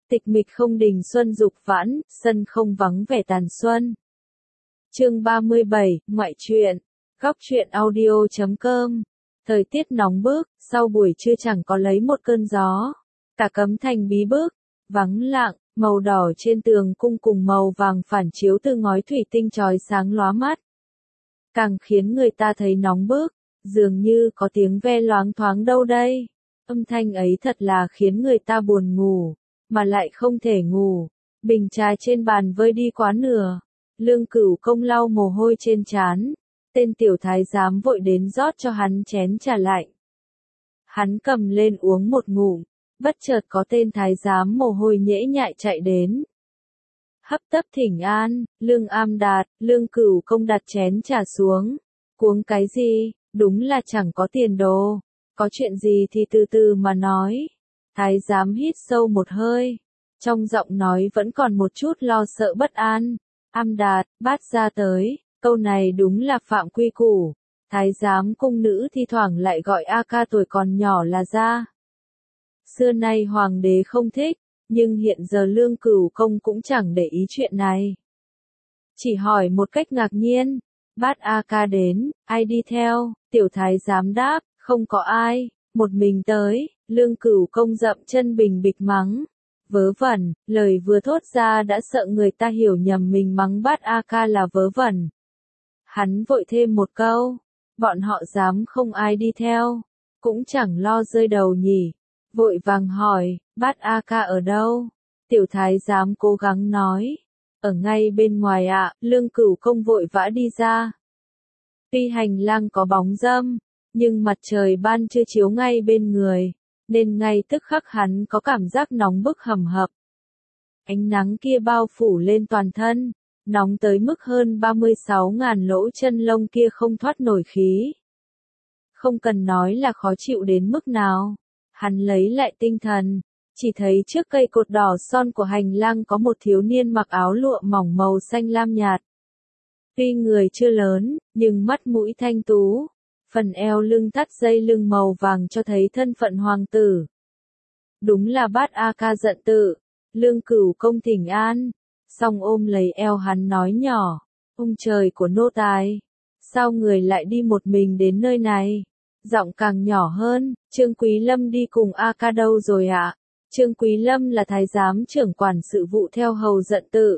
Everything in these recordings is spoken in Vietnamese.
Tịch mịch không đình xuân dục vãn, sân không vắng vẻ tàn xuân. Chương 37, ngoại truyện. Góc truyện audio.com. Thời tiết nóng bức, sau buổi trưa chẳng có lấy một cơn gió. Cả Cấm Thành bí bức, vắng lặng, màu đỏ trên tường cung cùng màu vàng phản chiếu từ ngói thủy tinh chói sáng lóa mắt. Càng khiến người ta thấy nóng bức, dường như có tiếng ve loáng thoáng đâu đây. Âm thanh ấy thật là khiến người ta buồn ngủ, mà lại không thể ngủ. Bình trà trên bàn vơi đi quá nửa. Lương Cửu Công lau mồ hôi trên trán. Tên tiểu thái giám vội đến rót cho hắn chén trà lạnh. Hắn cầm lên uống một ngụm, bất chợt có tên thái giám mồ hôi nhễ nhại chạy đến. Hấp tấp thỉnh an, Lương Am Đạt. Lương Cửu Công đặt chén trà xuống. Cuống cái gì, đúng là chẳng có tiền đồ. Có chuyện gì thì từ từ mà nói. Thái giám hít sâu một hơi. Trong giọng nói vẫn còn một chút lo sợ bất an. Am Đạt, bát ra tới. Câu này đúng là phạm quy củ. Thái giám cung nữ thi thoảng lại gọi A ca tuổi còn nhỏ là ra. Xưa nay hoàng đế không thích, nhưng hiện giờ Lương Cửu Công cũng chẳng để ý chuyện này. Chỉ hỏi một cách ngạc nhiên, bát A ca đến, ai đi theo? Tiểu thái giám đáp, không có ai, một mình tới. Lương Cửu Công dậm chân bình bịch mắng. Vớ vẩn, lời vừa thốt ra đã sợ người ta hiểu nhầm mình mắng bát A ca là vớ vẩn. Hắn vội thêm một câu, bọn họ dám không ai đi theo, cũng chẳng lo rơi đầu nhỉ. Vội vàng hỏi, bát A ca ở đâu? Tiểu thái giám cố gắng nói, ở ngay bên ngoài ạ. Lương Cửu Công vội vã đi ra. Tuy hành lang có bóng râm, nhưng mặt trời ban trưa chiếu ngay bên người, nên ngay tức khắc hắn có cảm giác nóng bức hầm hập. Ánh nắng kia bao phủ lên toàn thân, nóng tới mức hơn 36.000 lỗ chân lông kia không thoát nổi khí. Không cần nói là khó chịu đến mức nào. Hắn lấy lại tinh thần, chỉ thấy trước cây cột đỏ son của hành lang có một thiếu niên mặc áo lụa mỏng màu xanh lam nhạt. Tuy người chưa lớn, nhưng mắt mũi thanh tú, phần eo lưng thắt dây lưng màu vàng cho thấy thân phận hoàng tử. Đúng là bát A ca giận tự. Lương Cửu Công thỉnh an, xong ôm lấy eo hắn nói nhỏ, ông trời của nô tài, sao người lại đi một mình đến nơi này? Giọng càng nhỏ hơn, Trương Quý Lâm đi cùng A ca đâu rồi ạ? Trương Quý Lâm là thái giám trưởng quản sự vụ theo hầu giận tự.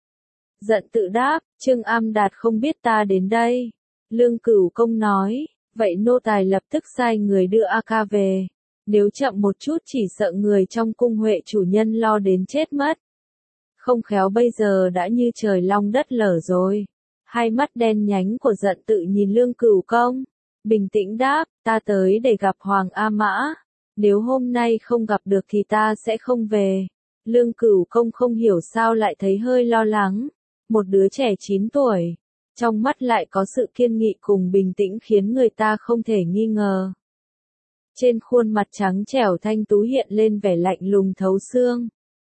Giận tự đáp, Trương Am Đạt không biết ta đến đây. Lương Cửu Công nói, vậy nô tài lập tức sai người đưa A ca về. Nếu chậm một chút chỉ sợ người trong cung Huệ chủ nhân lo đến chết mất. Không khéo bây giờ đã như trời long đất lở rồi. Hai mắt đen nhánh của giận tự nhìn Lương Cửu Công. Bình tĩnh đáp, ta tới để gặp Hoàng A Mã. Nếu hôm nay không gặp được thì ta sẽ không về. Lương Cửu Công không hiểu sao lại thấy hơi lo lắng. Một đứa trẻ 9 tuổi. Trong mắt lại có sự kiên nghị cùng bình tĩnh khiến người ta không thể nghi ngờ. Trên khuôn mặt trắng trẻo thanh tú hiện lên vẻ lạnh lùng thấu xương.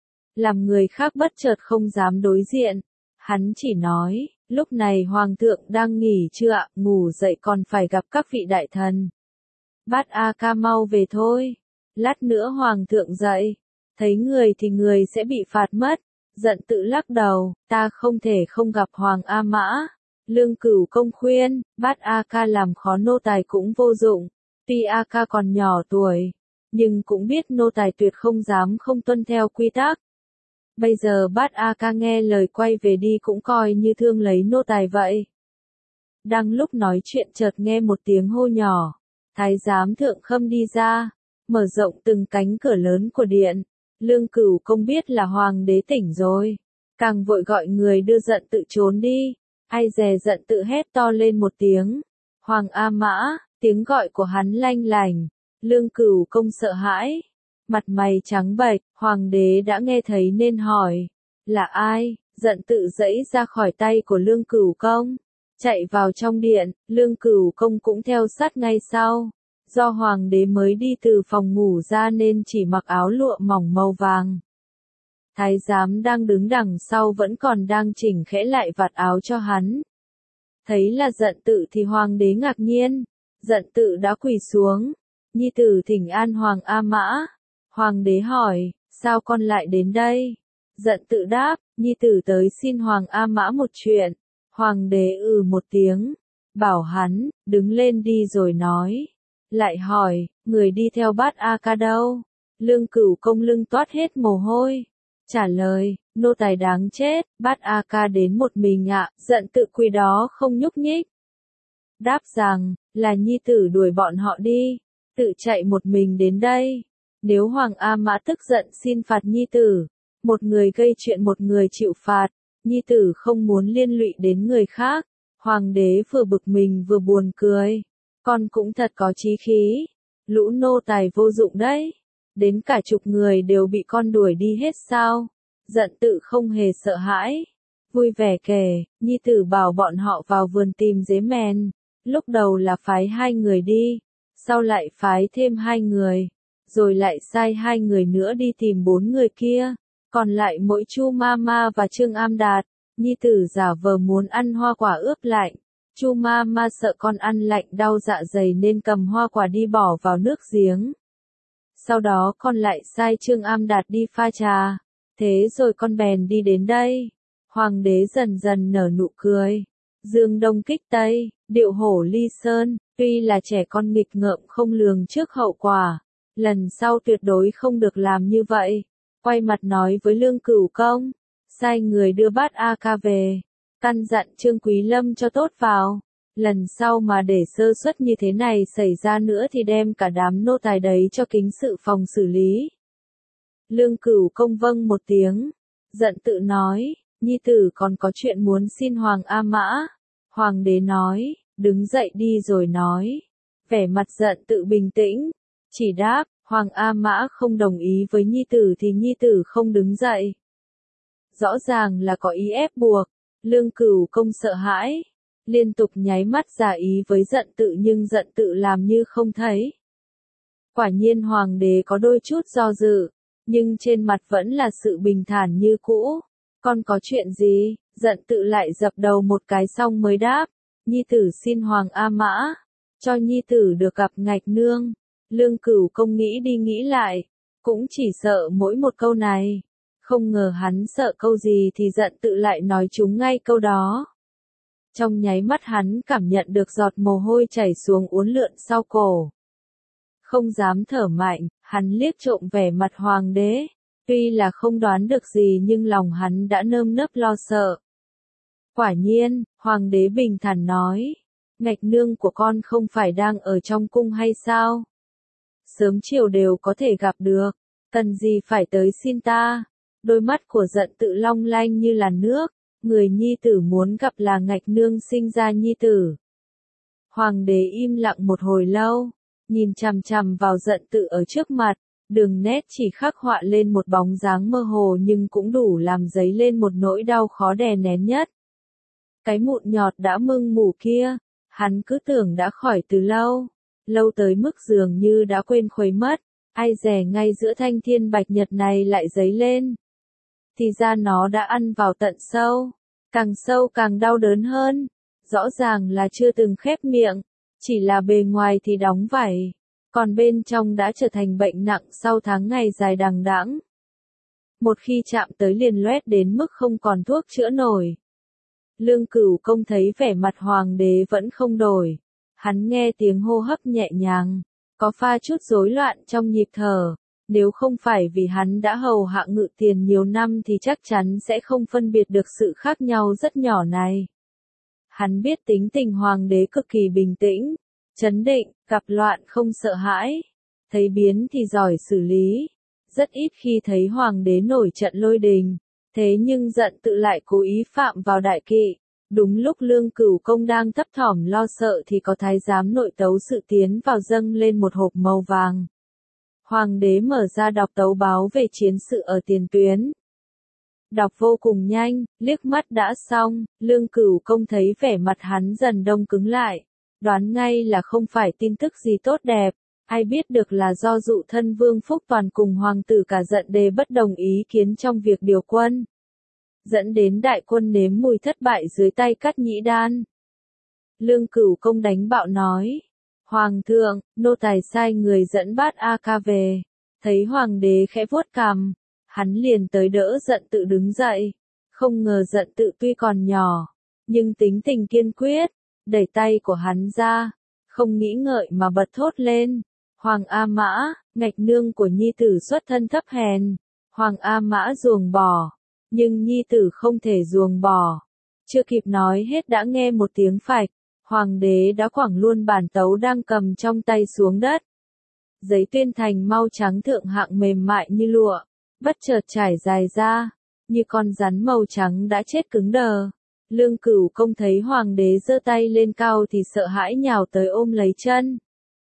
Làm người khác bất chợt không dám đối diện. Hắn chỉ nói, lúc này hoàng thượng đang nghỉ trưa ạ, ngủ dậy còn phải gặp các vị đại thần. Bát A ca mau về thôi. Lát nữa hoàng thượng dậy, thấy người thì người sẽ bị phạt mất. Giận tự lắc đầu, ta không thể không gặp Hoàng A Mã. Lương Cửu Công khuyên, bát A ca làm khó nô tài cũng vô dụng. Tuy A ca còn nhỏ tuổi, nhưng cũng biết nô tài tuyệt không dám không tuân theo quy tắc. Bây giờ bát A ca nghe lời quay về đi cũng coi như thương lấy nô tài vậy. Đang lúc nói chuyện chợt nghe một tiếng hô nhỏ. Thái giám thượng khâm đi ra, mở rộng từng cánh cửa lớn của điện. Lương Cửu Công biết là hoàng đế tỉnh rồi, càng vội gọi người đưa giận tự trốn đi. Ai dè giận tự hét to lên một tiếng. Hoàng A Mã, tiếng gọi của hắn lanh lành. Lương Cửu Công sợ hãi, mặt mày trắng bệch. Hoàng đế đã nghe thấy nên hỏi, là ai? Giận tự giãy ra khỏi tay của Lương Cửu Công, chạy vào trong điện. Lương Cửu Công cũng theo sát ngay sau. Do hoàng đế mới đi từ phòng ngủ ra nên chỉ mặc áo lụa mỏng màu vàng. Thái giám đang đứng đằng sau vẫn còn đang chỉnh khẽ lại vạt áo cho hắn. Thấy là giận tự thì hoàng đế ngạc nhiên. Giận tự đã quỳ xuống. Nhi tử thỉnh an Hoàng A Mã. Hoàng đế hỏi, sao con lại đến đây? Giận tự đáp, nhi tử tới xin Hoàng A Mã một chuyện. Hoàng đế một tiếng, bảo hắn, đứng lên đi rồi nói. Lại hỏi, người đi theo Bát A Ca đâu? Lương Cửu Công lưng toát hết mồ hôi. Trả lời, nô tài đáng chết, Bát A Ca đến một mình ạ, giận tự quỳ đó không nhúc nhích. Đáp rằng, là nhi tử đuổi bọn họ đi, tự chạy một mình đến đây. Nếu Hoàng A Mã tức giận xin phạt nhi tử, một người gây chuyện một người chịu phạt, nhi tử không muốn liên lụy đến người khác. Hoàng đế vừa bực mình vừa buồn cười. Con cũng thật có chí khí. Lũ nô tài vô dụng đấy. Đến cả chục người đều bị con đuổi đi hết sao? Giận tự không hề sợ hãi. Vui vẻ kể, nhi tử bảo bọn họ vào vườn tìm dế mèn. Lúc đầu là phái 2 người đi, sau lại phái thêm 2 người, rồi lại sai 2 người nữa đi tìm 4 người kia. Còn lại mỗi Chu Mama và Trương Am Đạt, nhi tử giả vờ muốn ăn hoa quả ướp lạnh. Chu Mama sợ con ăn lạnh đau dạ dày nên cầm hoa quả đi bỏ vào nước giếng. Sau đó con lại sai Trương Am Đạt đi pha trà. Thế rồi con bèn đi đến đây. Hoàng đế dần dần nở nụ cười. Dương Đông kích Tây, điệu hổ ly sơn, tuy là trẻ con nghịch ngợm không lường trước hậu quả. Lần sau tuyệt đối không được làm như vậy. Quay mặt nói với Lương Cửu Công, sai người đưa Bát A Ca về, căn dặn Trương Quý Lâm cho tốt vào. Lần sau mà để sơ suất như thế này xảy ra nữa thì đem cả đám nô tài đấy cho kính sự phòng xử lý. Lương Cửu Công vâng một tiếng, giận tự nói, nhi tử còn có chuyện muốn xin Hoàng A Mã. Hoàng đế nói, đứng dậy đi rồi nói. Vẻ mặt giận tự bình tĩnh, chỉ đáp, Hoàng A Mã không đồng ý với nhi tử thì nhi tử không đứng dậy. Rõ ràng là có ý ép buộc. Lương Cửu Công sợ hãi, liên tục nháy mắt giả ý với giận tự nhưng giận tự làm như không thấy. Quả nhiên hoàng đế có đôi chút do dự, nhưng trên mặt vẫn là sự bình thản như cũ. Con có chuyện gì? Giận tự lại dập đầu một cái xong mới đáp, nhi tử xin Hoàng A Mã, cho nhi tử được gặp Ngạch Nương. Lương Cửu Công nghĩ đi nghĩ lại, cũng chỉ sợ mỗi một câu này. Không ngờ hắn sợ câu gì thì giận tự lại nói trúng ngay câu đó. Trong nháy mắt hắn cảm nhận được giọt mồ hôi chảy xuống uốn lượn sau cổ. Không dám thở mạnh, hắn liếc trộm vẻ mặt hoàng đế. Tuy là không đoán được gì nhưng lòng hắn đã nơm nớp lo sợ. Quả nhiên, hoàng đế bình thản nói, Ngạch Nương của con không phải đang ở trong cung hay sao? Sớm chiều đều có thể gặp được, cần gì phải tới xin ta? Đôi mắt của giận tự long lanh như làn nước, người nhi tử muốn gặp là Ngạch Nương sinh ra nhi tử. Hoàng đế im lặng một hồi lâu, nhìn chằm chằm vào giận tự ở trước mặt, đường nét chỉ khắc họa lên một bóng dáng mơ hồ nhưng cũng đủ làm dấy lên một nỗi đau khó đè nén nhất. Cái mụn nhọt đã mưng mủ kia, hắn cứ tưởng đã khỏi từ lâu, lâu tới mức dường như đã quên khuấy mất, ai dè ngay giữa thanh thiên bạch nhật này lại dấy lên. Thì ra nó đã ăn vào tận sâu càng đau đớn hơn, rõ ràng là chưa từng khép miệng, chỉ là bề ngoài thì đóng vảy, còn bên trong đã trở thành bệnh nặng sau tháng ngày dài đằng đẵng. Một khi chạm tới liền loét đến mức không còn thuốc chữa nổi. Lương Cửu Công thấy vẻ mặt hoàng đế vẫn không đổi, hắn nghe tiếng hô hấp nhẹ nhàng, có pha chút rối loạn trong nhịp thở. Nếu không phải vì hắn đã hầu hạ Ngự Tiền nhiều năm thì chắc chắn sẽ không phân biệt được sự khác nhau rất nhỏ này. Hắn biết tính tình hoàng đế cực kỳ bình tĩnh, trấn định, gặp loạn không sợ hãi, thấy biến thì giỏi xử lý. Rất ít khi thấy hoàng đế nổi trận lôi đình, thế nhưng giận tự lại cố ý phạm vào đại kỵ. Đúng lúc Lương Cửu Công đang thấp thỏm lo sợ thì có thái giám nội tấu sự tiến vào dâng lên một hộp màu vàng. Hoàng đế mở ra đọc tấu báo về chiến sự ở tiền tuyến. Đọc vô cùng nhanh, liếc mắt đã xong, Lương Cửu Công thấy vẻ mặt hắn dần đông cứng lại, đoán ngay là không phải tin tức gì tốt đẹp, ai biết được là do dụ thân Vương Phúc Toàn cùng hoàng tử cả giận đề bất đồng ý kiến trong việc điều quân, dẫn đến đại quân nếm mùi thất bại dưới tay Cát Nhĩ Đan. Lương Cửu Công đánh bạo nói, Hoàng thượng, nô tài sai người dẫn Bát A Ca về, thấy hoàng đế khẽ vuốt cằm, Hắn liền tới đỡ Giận Tự đứng dậy. Không ngờ Giận Tự tuy còn nhỏ, nhưng tính tình kiên quyết, đẩy tay của hắn ra, không nghĩ ngợi mà bật thốt lên. Hoàng A Mã, ngạch nương của nhi tử xuất thân thấp hèn. Hoàng A Mã ruồng bỏ, nhưng nhi tử không thể ruồng bỏ. Chưa kịp nói hết đã nghe một tiếng phạch, hoàng đế đã quẳng luôn bản tấu đang cầm trong tay xuống đất. Giấy tuyên thành mau trắng thượng hạng mềm mại như lụa, bất chợt trải dài ra, như con rắn màu trắng đã chết cứng đờ. Lương Cửu Công thấy hoàng đế giơ tay lên cao thì sợ hãi nhào tới ôm lấy chân.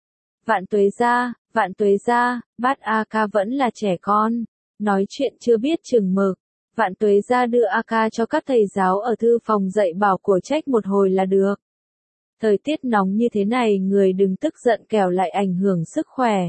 Vạn tuế gia, Bát A Ca vẫn là trẻ con, nói chuyện chưa biết chừng mực. Vạn tuế gia đưa A Ca cho các thầy giáo ở thư phòng dạy bảo của trách một hồi là được. Thời tiết nóng như thế này người đừng tức giận kẻo lại ảnh hưởng sức khỏe.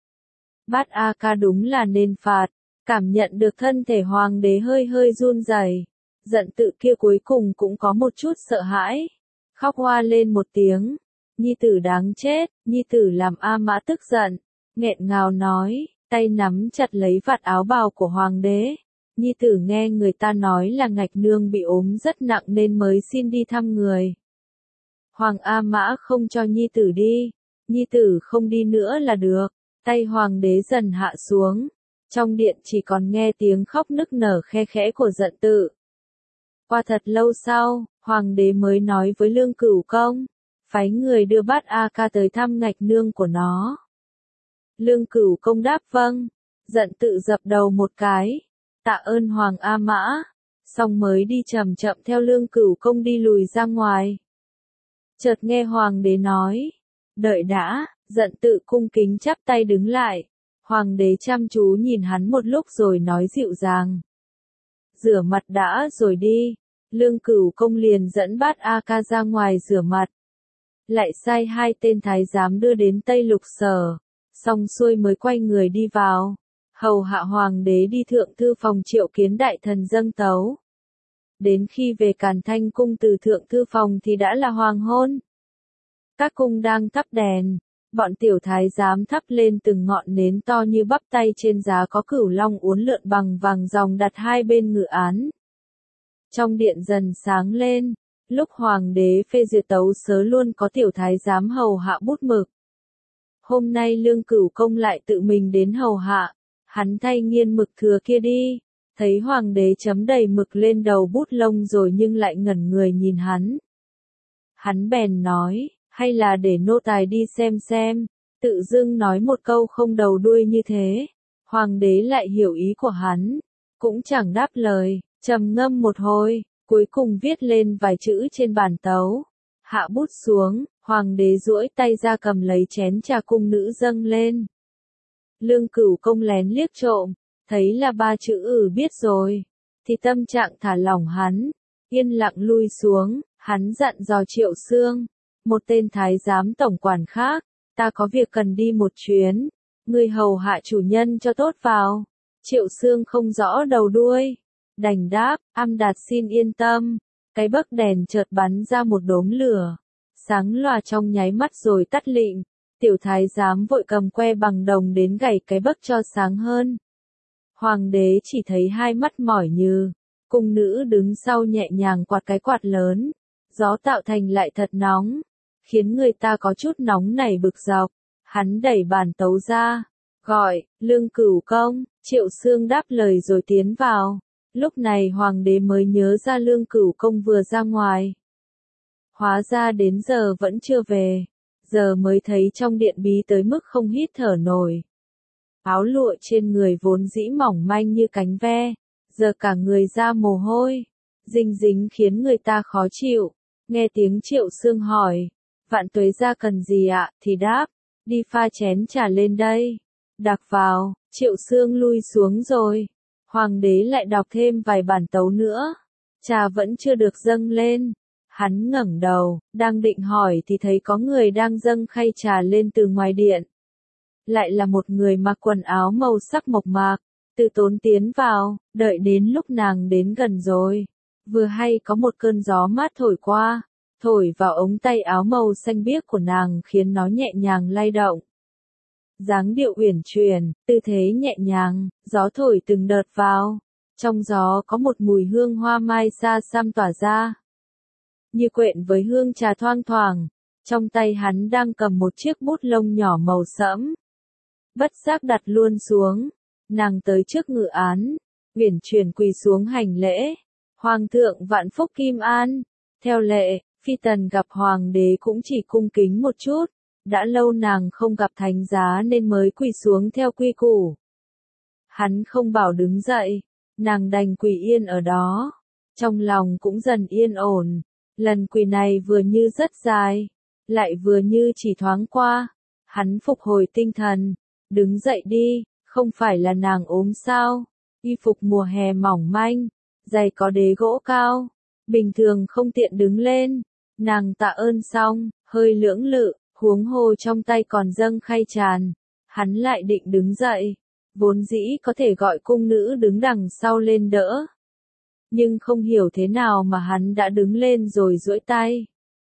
Bát A Ca đúng là nên phạt, cảm nhận được thân thể hoàng đế hơi hơi run rẩy. Giận Tự kia cuối cùng cũng có một chút sợ hãi, khóc hoa lên một tiếng. Nhi tử đáng chết, nhi tử làm A Mã tức giận, nghẹn ngào nói, tay nắm chặt lấy vạt áo bào của hoàng đế. Nhi tử nghe người ta nói là ngạch nương bị ốm rất nặng nên mới xin đi thăm người. Hoàng A Mã không cho nhi tử đi, nhi tử không đi nữa là được. Tay hoàng đế dần hạ xuống, trong điện chỉ còn nghe tiếng khóc nức nở khe khẽ của Giận Tự. Qua thật lâu sau, hoàng đế mới nói với Lương Cửu Công, phái người đưa Bát A Ca tới thăm ngạch nương của nó. Lương Cửu Công đáp vâng, Giận Tự dập đầu một cái, tạ ơn Hoàng A Mã, xong mới đi chậm chậm theo Lương Cửu Công đi lùi ra ngoài. Chợt nghe hoàng đế nói, đợi đã, Giận Tự cung kính chắp tay đứng lại. Hoàng đế chăm chú nhìn hắn một lúc rồi nói dịu dàng, rửa mặt đã rồi đi. Lương Cửu Công liền dẫn Bát A Ca ra ngoài rửa mặt, lại sai 2 tên thái giám đưa đến Tây Lục Sở, xong xuôi mới quay người đi vào, hầu hạ hoàng đế đi thượng thư phòng triệu kiến đại thần dâng tấu. Đến khi về Càn Thanh cung từ thượng thư phòng thì đã là hoàng hôn. Các cung đang thắp đèn, bọn tiểu thái giám thắp lên từng ngọn nến to như bắp tay, trên giá có cửu long uốn lượn bằng vàng ròng đặt hai bên ngự án. Trong điện dần sáng lên, lúc hoàng đế phê duyệt tấu sớ luôn có tiểu thái giám hầu hạ bút mực. Hôm nay Lương Cửu Công lại tự mình đến hầu hạ, hắn thay nghiên mực thừa kia đi, thấy hoàng đế chấm đầy mực lên đầu bút lông rồi nhưng lại ngẩn người nhìn hắn. Hắn bèn nói, hay là để nô tài đi xem, tự dưng nói một câu không đầu đuôi như thế. Hoàng đế lại hiểu ý của hắn, cũng chẳng đáp lời, trầm ngâm một hồi, cuối cùng viết lên vài chữ trên bản tấu. Hạ bút xuống, hoàng đế duỗi tay ra cầm lấy chén trà cung nữ dâng lên. Lương Cửu Công lén liếc trộm, thấy là 3 chữ biết rồi, thì tâm trạng thả lỏng hắn, yên lặng lui xuống. Hắn dặn dò Triệu Xương, một tên thái giám tổng quản khác, ta có việc cần đi một chuyến, ngươi hầu hạ chủ nhân cho tốt vào. Triệu Xương không rõ đầu đuôi, đành đáp, Am Đạt xin yên tâm. Cái bấc đèn chợt bắn ra một đốm lửa, sáng lòa trong nháy mắt rồi tắt lịm. Tiểu thái giám vội cầm que bằng đồng đến gảy cái bấc cho sáng hơn. Hoàng đế chỉ thấy hai mắt mỏi như, cung nữ đứng sau nhẹ nhàng quạt cái quạt lớn, gió tạo thành lại thật nóng, khiến người ta có chút nóng nảy bực dọc. Hắn đẩy bàn tấu ra, gọi, Lương Cửu Công. Triệu Xương đáp lời rồi tiến vào. Lúc này hoàng đế mới nhớ ra Lương Cửu Công vừa ra ngoài. Hóa ra đến giờ vẫn chưa về, giờ mới thấy trong điện bí tới mức không hít thở nổi. Áo lụa trên người vốn dĩ mỏng manh như cánh ve, giờ cả người ra mồ hôi, dinh dính khiến người ta khó chịu. Nghe tiếng Triệu Xương hỏi, Vạn Tuế gia cần gì ạ, thì đáp, đi pha chén trà lên đây. Đặc vào, Triệu Xương lui xuống rồi. Hoàng đế lại đọc thêm vài bản tấu nữa. Trà vẫn chưa được dâng lên. Hắn ngẩng đầu, đang định hỏi thì thấy có người đang dâng khay trà lên từ ngoài điện. Lại là một người mặc quần áo màu sắc mộc mạc, Từ Tốn tiến vào, đợi đến lúc nàng đến gần rồi. Vừa hay có một cơn gió mát thổi qua, thổi vào ống tay áo màu xanh biếc của nàng khiến nó nhẹ nhàng lay động. dáng điệu uyển chuyển, tư thế nhẹ nhàng, gió thổi từng đợt vào. Trong gió có một mùi hương hoa mai xa xăm tỏa ra, như quyện với hương trà thoang thoảng. Trong tay hắn đang cầm một chiếc bút lông nhỏ màu sẫm. Bất giác đặt luôn xuống, nàng tới trước ngự án, uyển chuyển quỳ xuống hành lễ. Hoàng thượng vạn phúc kim an. Theo lệ, phi tần gặp hoàng đế cũng chỉ cung kính một chút. Đã lâu nàng không gặp thánh giá nên mới quỳ xuống theo quy củ. Hắn không bảo đứng dậy, nàng đành quỳ yên ở đó. Trong lòng cũng dần yên ổn. Lần quỳ này vừa như rất dài, lại vừa như chỉ thoáng qua. Hắn phục hồi tinh thần. Đứng dậy đi, không phải là nàng ốm sao? Y phục mùa hè mỏng manh, giày có đế gỗ cao, bình thường không tiện đứng lên. Nàng tạ ơn xong, hơi lưỡng lự, huống hồ trong tay còn dâng khay tràn. Hắn lại định đứng dậy, vốn dĩ có thể gọi cung nữ đứng đằng sau lên đỡ. Nhưng không hiểu thế nào mà hắn đã đứng lên rồi duỗi tay.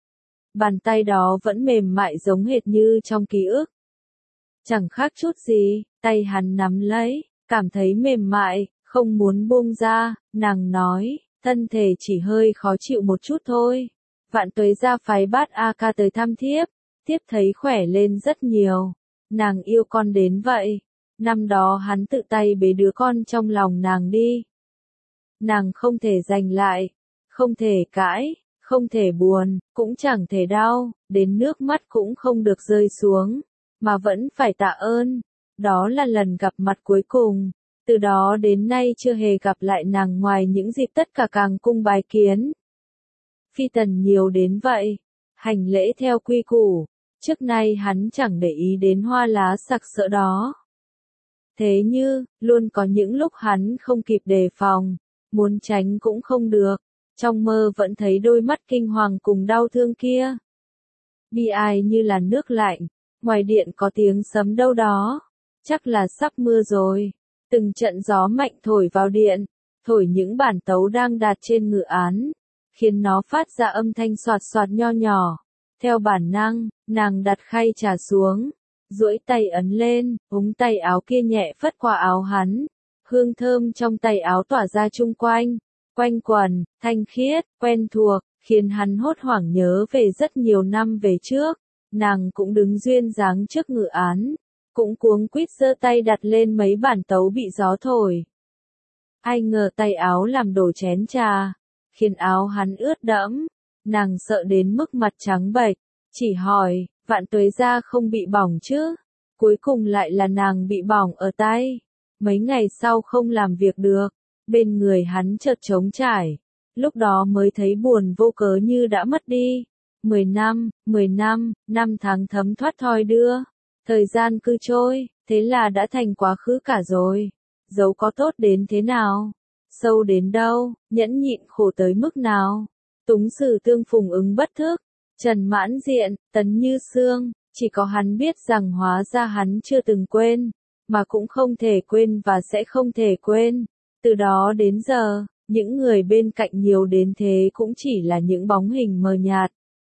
Bàn tay đó vẫn mềm mại giống hệt như trong ký ức. Chẳng khác chút gì, tay hắn nắm lấy, cảm thấy mềm mại, không muốn buông ra. Nàng nói, thân thể chỉ hơi khó chịu một chút thôi. Vạn Tuế gia phái Bát A Ca tới thăm thiếp, thiếp thấy khỏe lên rất nhiều. Nàng yêu con đến vậy. Năm đó hắn tự tay bế đứa con trong lòng nàng đi. Nàng không thể giành lại, không thể cãi, không thể buồn, cũng chẳng thể đau, đến nước mắt cũng không được rơi xuống, mà vẫn phải tạ ơn. Đó là lần gặp mặt cuối cùng, từ đó đến nay chưa hề gặp lại nàng ngoài những dịp tất cả càng cung bái kiến. Phi tần nhiều đến vậy, hành lễ theo quy củ, trước nay hắn chẳng để ý đến hoa lá sặc sỡ đó. Thế như, luôn có những lúc hắn không kịp đề phòng, muốn tránh cũng không được, trong mơ vẫn thấy đôi mắt kinh hoàng cùng đau thương kia. Bi ai như là nước lạnh, ngoài điện có tiếng sấm đâu đó, chắc là sắp mưa rồi. Từng trận gió mạnh thổi vào điện, thổi những bản tấu đang đặt trên ngự án, khiến nó phát ra âm thanh xoạt xoạt nho nhỏ. Theo bản năng, nàng đặt khay trà xuống, duỗi tay ấn lên, ống tay áo kia nhẹ phất qua áo hắn. Hương thơm trong tay áo tỏa ra chung quanh, quanh quần, thanh khiết, quen thuộc, khiến hắn hốt hoảng nhớ về rất nhiều năm về trước. Nàng cũng đứng duyên dáng trước ngự án, cũng cuống quýt giơ tay đặt lên mấy bản tấu bị gió thổi. Ai ngờ tay áo làm đổ chén trà, khiến áo hắn ướt đẫm. Nàng sợ đến mức mặt trắng bệch, chỉ hỏi, Vạn Tuế gia không bị bỏng chứ? Cuối cùng lại là nàng bị bỏng ở tay. Mấy ngày sau không làm việc được, bên người hắn chợt trống trải, lúc đó mới thấy buồn vô cớ như đã mất đi. 10 năm, năm tháng thấm thoát thoi đưa, thời gian cứ trôi, thế là đã thành quá khứ cả rồi. Dẫu có tốt đến thế nào, sâu đến đâu, nhẫn nhịn khổ tới mức nào, túng sử tương phùng ứng bất thức, Trần Mãn Diện, Tấn Như Sương, chỉ có hắn biết rằng hóa ra hắn chưa từng quên, mà cũng không thể quên và sẽ không thể quên. Từ đó đến giờ, những người bên cạnh nhiều đến thế cũng chỉ là những bóng hình mờ nhạt.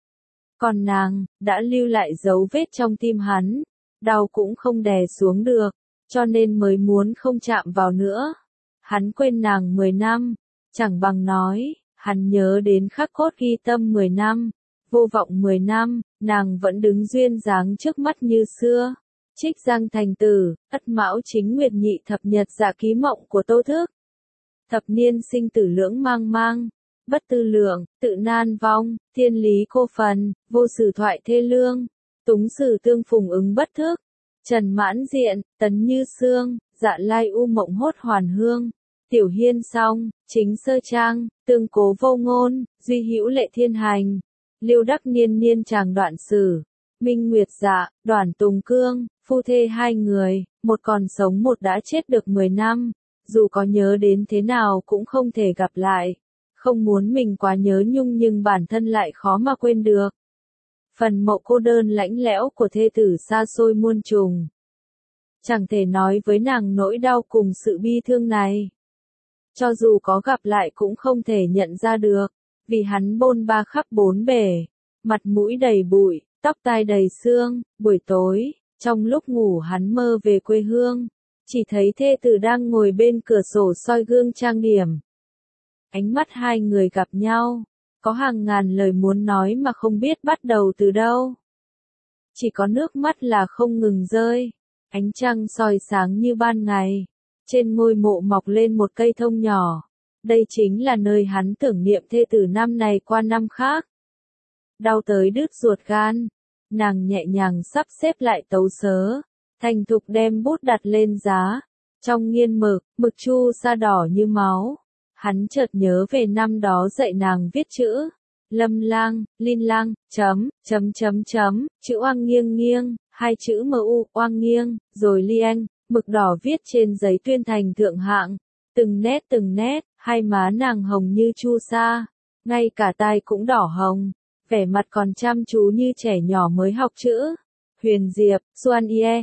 Còn nàng, đã lưu lại dấu vết trong tim hắn, đau cũng không đè xuống được, cho nên mới muốn không chạm vào nữa. Hắn quên nàng 10 năm, chẳng bằng nói, hắn nhớ đến khắc cốt ghi tâm 10 năm, vô vọng 10 năm, nàng vẫn đứng duyên dáng trước mắt như xưa. Trích Giang thành tử, Ất Mão Chính Nguyệt Nhị Thập Nhật Dạ Ký Mộng của Tô Thức. Thập niên sinh tử lưỡng mang mang, bất tư lượng, tự nan vong, thiên lý cô phần, vô sử thoại thê lương, túng sử tương phùng ứng bất thức. Trần Mãn Diện, Tấn Như Sương, Dạ Lai U Mộng Hốt Hoàn Hương, Tiểu Hiên Song, Chính Sơ Trang, Tương Cố Vô Ngôn, Duy Hữu Lệ Thiên Hành, Liêu Đắc Niên Niên Tràng Đoạn Sử, Minh Nguyệt Dạ, Đoản Tùng Cương, phu thê hai người, một còn sống một đã chết được 10 năm, dù có nhớ đến thế nào cũng không thể gặp lại. Không muốn mình quá nhớ nhung nhưng bản thân lại khó mà quên được. Phần mộ cô đơn lãnh lẽo của thê tử xa xôi muôn trùng. Chẳng thể nói với nàng nỗi đau cùng sự bi thương này. Cho dù có gặp lại cũng không thể nhận ra được, vì hắn bôn ba khắp bốn bể, mặt mũi đầy bụi, tóc tai đầy xương, buổi tối, Trong lúc ngủ hắn mơ về quê hương, chỉ thấy thê tử đang ngồi bên cửa sổ soi gương trang điểm. Ánh mắt hai người gặp nhau, có hàng ngàn lời muốn nói mà không biết bắt đầu từ đâu. Chỉ có nước mắt là không ngừng rơi, ánh trăng soi sáng như ban ngày. Trên ngôi mộ mọc lên một cây thông nhỏ. Đây chính là nơi hắn tưởng niệm thê tử năm này qua năm khác. Đau tới đứt ruột gan, nàng nhẹ nhàng sắp xếp lại tấu sớ, thành thục đem bút đặt lên giá. Trong nghiên mực chu sa đỏ như máu. Hắn chợt nhớ về năm đó dạy nàng viết chữ. Lâm lang, linh lang, chữ oang nghiêng nghiêng, hai chữ mu oang nghiêng, rồi lieng, mực đỏ viết trên giấy tuyên thành thượng hạng. Từng nét, hai má nàng hồng như chu sa, ngay cả tai cũng đỏ hồng, vẻ mặt còn chăm chú như trẻ nhỏ mới học chữ. Huyền Diệp, Xuan Ie,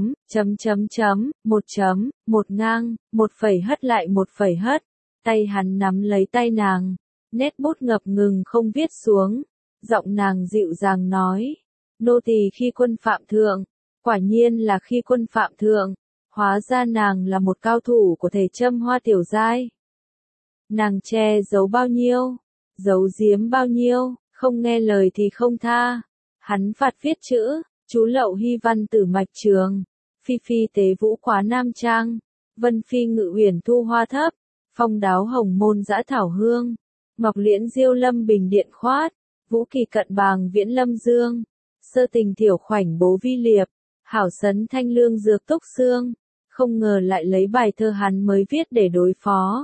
một ngang, một phẩy hất lại một phẩy hất. Tay hắn nắm lấy tay nàng, nét bút ngập ngừng không viết xuống. Giọng nàng dịu dàng nói, nô tỳ khi quân phạm thượng, quả nhiên là khi quân phạm thượng. Hóa ra nàng là một cao thủ của thể châm hoa tiểu giai. Nàng che giấu bao nhiêu, giấu giếm bao nhiêu, không nghe lời thì không tha. Hắn phạt viết chữ, chú lậu hy văn tử mạch trường, phi phi tế vũ quá nam trang, vân phi ngự uyển thu hoa thấp, phong đáo hồng môn dã thảo hương, ngọc liễn diêu lâm bình điện khoát, vũ kỳ cận bàng viễn lâm dương, sơ tình tiểu khoảnh bố vi liệp, hảo sấn thanh lương dược túc xương. Không ngờ lại lấy bài thơ hắn mới viết để đối phó.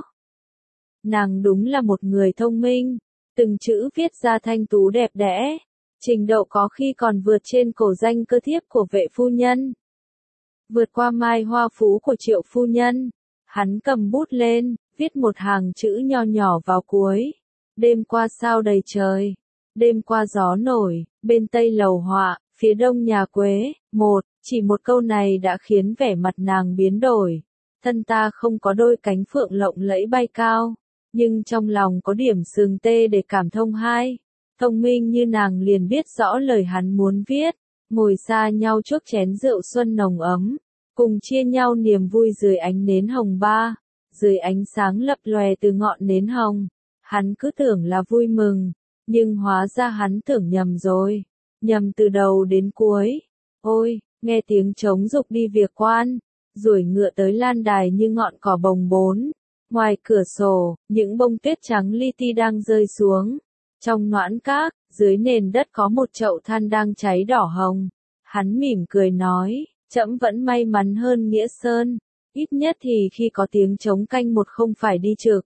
Nàng đúng là một người thông minh, từng chữ viết ra thanh tú đẹp đẽ, trình độ có khi còn vượt trên cổ danh cơ thiếp của vệ phu nhân. Vượt qua mai hoa phú của Triệu phu nhân, hắn cầm bút lên, viết một hàng chữ nho nhỏ vào cuối. Đêm qua sao đầy trời, đêm qua gió nổi, bên tây lầu họa, phía đông nhà quế. Chỉ một câu này đã khiến vẻ mặt nàng biến đổi. Thân ta không có đôi cánh phượng lộng lẫy bay cao, nhưng trong lòng có điểm sừng tê để cảm thông hai. Thông minh như nàng liền biết rõ lời hắn muốn viết, ngồi xa nhau chuốc chén rượu xuân nồng ấm, cùng chia nhau niềm vui dưới ánh nến hồng ba, dưới ánh sáng lập lòe từ ngọn nến hồng. Hắn cứ tưởng là vui mừng, nhưng hóa ra hắn tưởng nhầm rồi, nhầm từ đầu đến cuối. Ôi! Nghe tiếng trống dục đi việc quan, ruổi ngựa tới lan đài như ngọn cỏ bồng bốn. Ngoài cửa sổ, những bông tuyết trắng li ti đang rơi xuống. Trong noãn các, dưới nền đất có một chậu than đang cháy đỏ hồng. Hắn mỉm cười nói, trẫm vẫn may mắn hơn Nghĩa Sơn. Ít nhất thì khi có tiếng trống canh một không phải đi trực.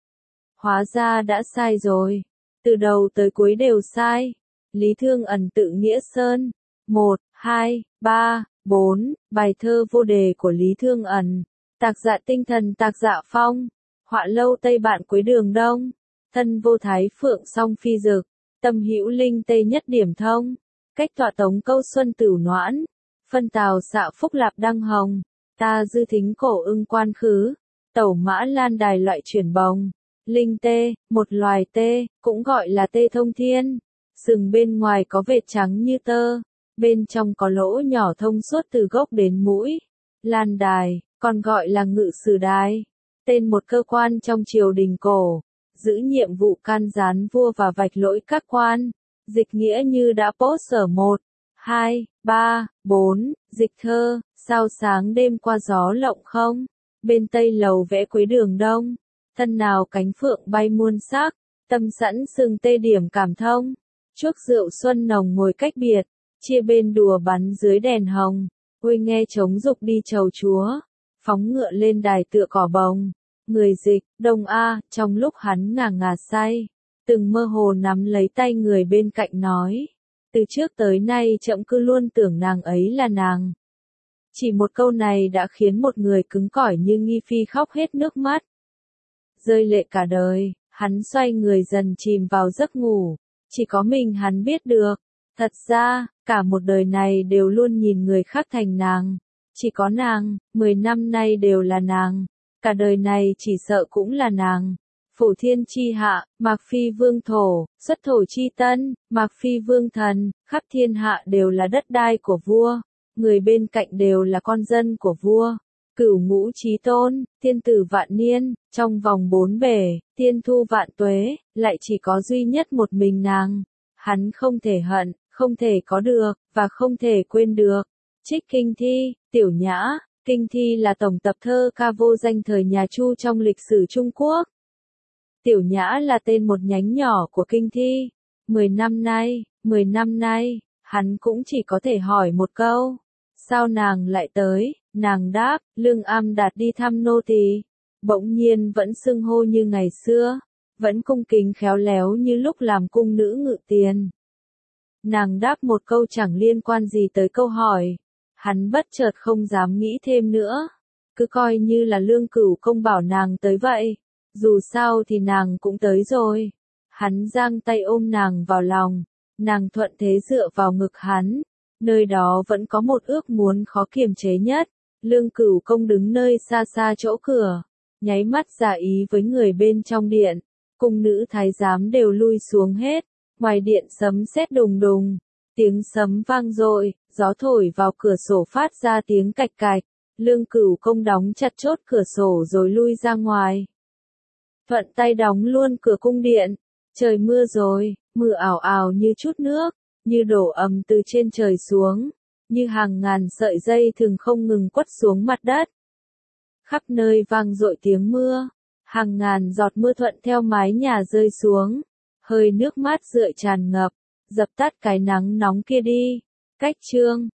Hóa ra đã sai rồi. Từ đầu tới cuối đều sai. Lý Thương Ẩn tự Nghĩa Sơn. 1, 2, 3, 4, bài thơ vô đề của Lý Thương Ẩn. Tạc Dạ Tinh Thần Tạc Dạ Phong. Họa lâu Tây Bạn Quế Đường Đông. Thân vô thái phượng song phi dực. Tâm hữu linh tây nhất điểm thông. Cách tọa tống câu xuân tửu noãn. Phân tào xạ phúc lạp đăng hồng. Ta dư thính cổ ưng quan khứ. Tẩu mã lan đài loại chuyển bồng. Linh tê, một loài tê, cũng gọi là tê thông thiên. Sừng bên ngoài có vệt trắng như tơ. Bên trong có lỗ nhỏ thông suốt từ gốc đến mũi. Lan đài, còn gọi là ngự sử đài. Tên một cơ quan trong triều đình cổ. Giữ nhiệm vụ can gián vua và vạch lỗi các quan. Dịch nghĩa như đã post ở 1, 2, 3, 4, dịch thơ, sao sáng đêm qua gió lộng không? Bên tây lầu vẽ quế đường đông. Thân nào cánh phượng bay muôn sắc. Tâm sẵn sừng tê điểm cảm thông. Chuốc rượu xuân nồng ngồi cách biệt. Chia bên đùa bắn dưới đèn hồng. Ôi nghe trống dục đi chầu chúa. Phóng ngựa lên đài tựa cỏ bồng. Người dịch, Đông A, trong lúc hắn ngà ngà say. Từng mơ hồ nắm lấy tay người bên cạnh nói. Từ trước tới nay trẫm cứ luôn tưởng nàng ấy là nàng. Chỉ một câu này đã khiến một người cứng cỏi như Nghi Phi khóc hết nước mắt. Rơi lệ cả đời, hắn xoay người dần chìm vào giấc ngủ. Chỉ có mình hắn biết được. Thật ra, cả một đời này đều luôn nhìn người khác thành nàng. Chỉ có nàng, 10 năm nay đều là nàng. Cả đời này chỉ sợ cũng là nàng. Phổ thiên chi hạ, Mạc Phi vương thổ, xuất thổ chi tân, Mạc Phi vương thần, khắp thiên hạ đều là đất đai của vua. người bên cạnh đều là con dân của vua. Cửu ngũ chí tôn, tiên tử vạn niên, trong vòng 4 bể, tiên thu vạn tuế, lại chỉ có duy nhất một mình nàng. Hắn không thể hận, không thể có được, và không thể quên được. Trích Kinh Thi, Tiểu Nhã. Kinh Thi là tổng tập thơ ca vô danh thời nhà Chu trong lịch sử Trung Quốc. Tiểu Nhã là tên một nhánh nhỏ của Kinh Thi. 10 năm nay, hắn cũng chỉ có thể hỏi một câu. Sao nàng lại tới? Nàng đáp, Lương Am Đạt đi thăm nô tỳ. Bỗng nhiên vẫn xưng hô như ngày xưa, vẫn cung kính khéo léo như lúc làm cung nữ ngự tiền. Nàng đáp một câu chẳng liên quan gì tới câu hỏi. Hắn bất chợt không dám nghĩ thêm nữa, cứ coi như là Lương Cửu Công bảo nàng tới vậy. Dù sao thì nàng cũng tới rồi. Hắn giang tay ôm nàng vào lòng, nàng thuận thế dựa vào ngực hắn. Nơi đó vẫn có một ước muốn khó kiềm chế nhất. Lương Cửu Công đứng nơi xa xa chỗ cửa, nháy mắt ra ý với người bên trong điện. Cung nữ thái giám đều lui xuống hết. Ngoài điện sấm sét đùng đùng, tiếng sấm vang dội, gió thổi vào cửa sổ phát ra tiếng cạch cạch. Lương Cửu Công đóng chặt chốt cửa sổ rồi lui ra ngoài. Thuận tay đóng luôn cửa cung điện. Trời mưa rồi, mưa ào ào như chút nước, như đổ ầm từ trên trời xuống, như hàng ngàn sợi dây thường không ngừng quất xuống mặt đất. Khắp nơi vang dội tiếng mưa, hàng ngàn giọt mưa thuận theo mái nhà rơi xuống, hơi nước mát rượi tràn ngập, dập tắt cái nắng nóng kia đi. Cách chương